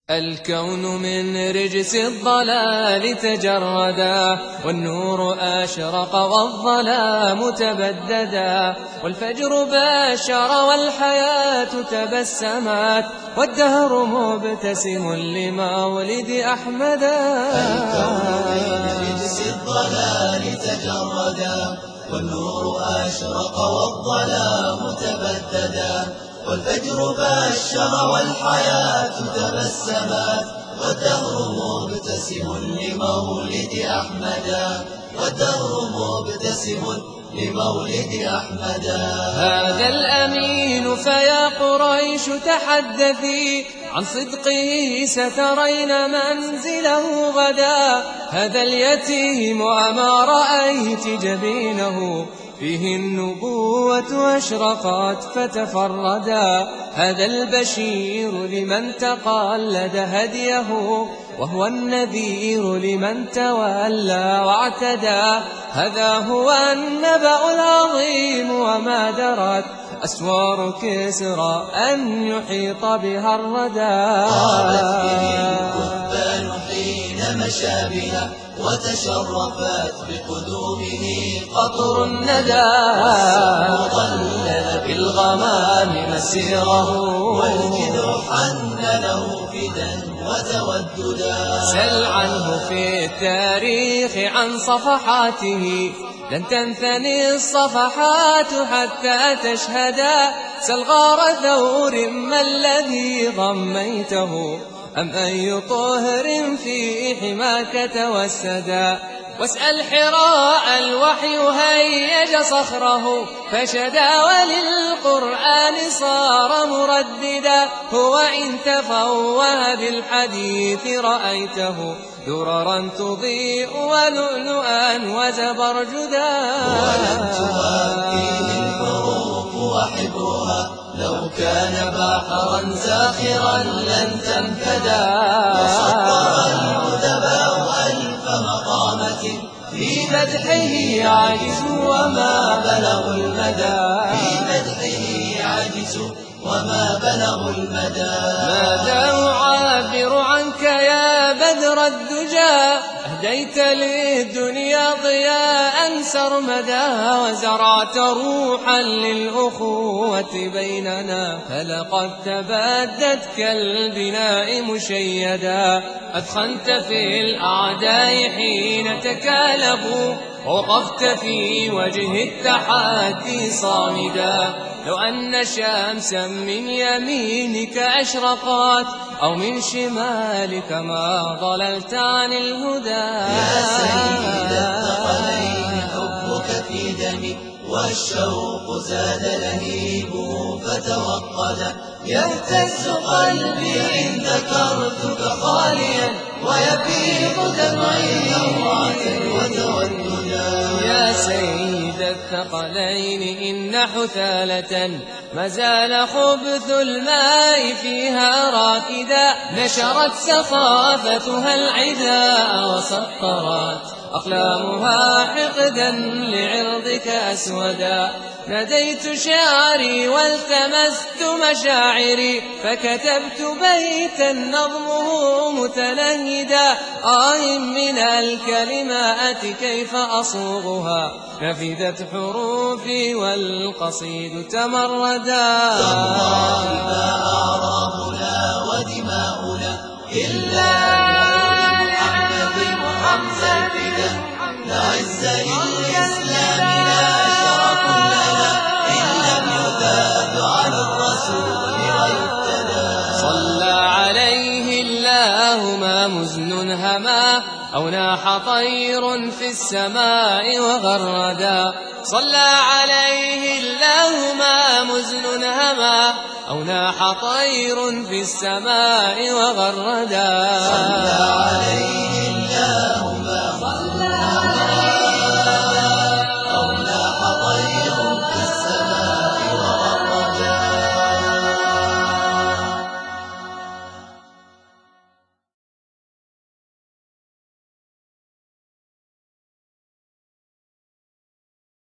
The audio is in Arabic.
الكون من رجس الضلال تجردا، والنور أشرق والظلام تبددا، والفجر بشر والحياة تبسمت، والدهر مبتسم لمولد أحمدا. الكون من رجس الضلال تجردا، والنور أشرق والظلام تبددا، والفجر بشر والحياة تبسمت، والدهر مبتسم لمولد أحمدا، والدهر مبتسم لمولد أحمدا. هذا الأمين فيا قريش تحدثي، عن صدقه سترين منزله غدا. هذا اليتيم وما رأيت جبينه، فيه النبوة أشرقت فتفردا. هذا البشير لمن تقلد هديه، وهو النذير لمن تولى واعتدى. هذا هو النبأ العظيم وما درت أسوار كسرى أن يحيط بها الردى. طابت به الكثبان حين مشى بها، وتشرفت بقدومه قطر الندى. والسم ظلل بالغمام مسيره، والجذع حن له فدا وتوددا. سل عنه في التاريخ عن صفحاته، لن تنثني الصفحات حتى تشهدا. سل غار ثور ما الذي ضميته، أم أي طهر في حماك توسدا. واسأل حراء الوحي هيج صخره، فشدا وللقرآن صار مرددا. هو إن تفوه بالحديث رأيته، دررا تضيء ولؤلؤا وزبرجدا. ولن توافيه الحروف وحبرها، لو كان بحرا زاخرا لن تنفدا. وسطر الأدباء ألف مقامة، في مدحه عجزوا وما بلغوا المدى. في مدحه عجزوا وما بلغوا المدى. ماذا أعبر عنك يا بدر الدجى، أهديت للدنيا ضياء سرمدا. وزرعت روحا للأخوة بيننا، فلقد تبدت كالبناء مشيدا. أدخنت في الأعداء حين تكالبوا، وقفت في وجه التحدي صامدا. لو أن شمسا من يمينك أشرقت، أو من شمالك ما ضللت عن الهدى. يا سيد الثقلين حبك في دمي، والشوق زاد لهيبه فتوقدا. يهتز قلبي إن ذكرتك خاليا، ويفيض دمعي نوعة وتوددا. يا سيد الثقلين إن حثالة ما زال خبث الماء فيها راكدا. نشرت سخافتها العداء، وسطرت أقلامها حقدا لعرضك أسودا. ناديت شعري والتمست مشاعري، فكتبت بيتا نظمه متنهدا. من الكلمات كيف أصوغها، نفدت حروفي والقصيد تمردا. تالله ما أعراضنا ودماؤنا إلا لمحمد وحمزة الفدا. لا عز للإسلام لا شرف لنا، إن لم يذاب عن الرسول ويهتدى. صلى عليه الله ما مزن هما، أو ناح طير في السماء وغردا. صلى عليه الله ما مزن هما، أو ناح طير في السماء وغردا. صلى عليه الله ما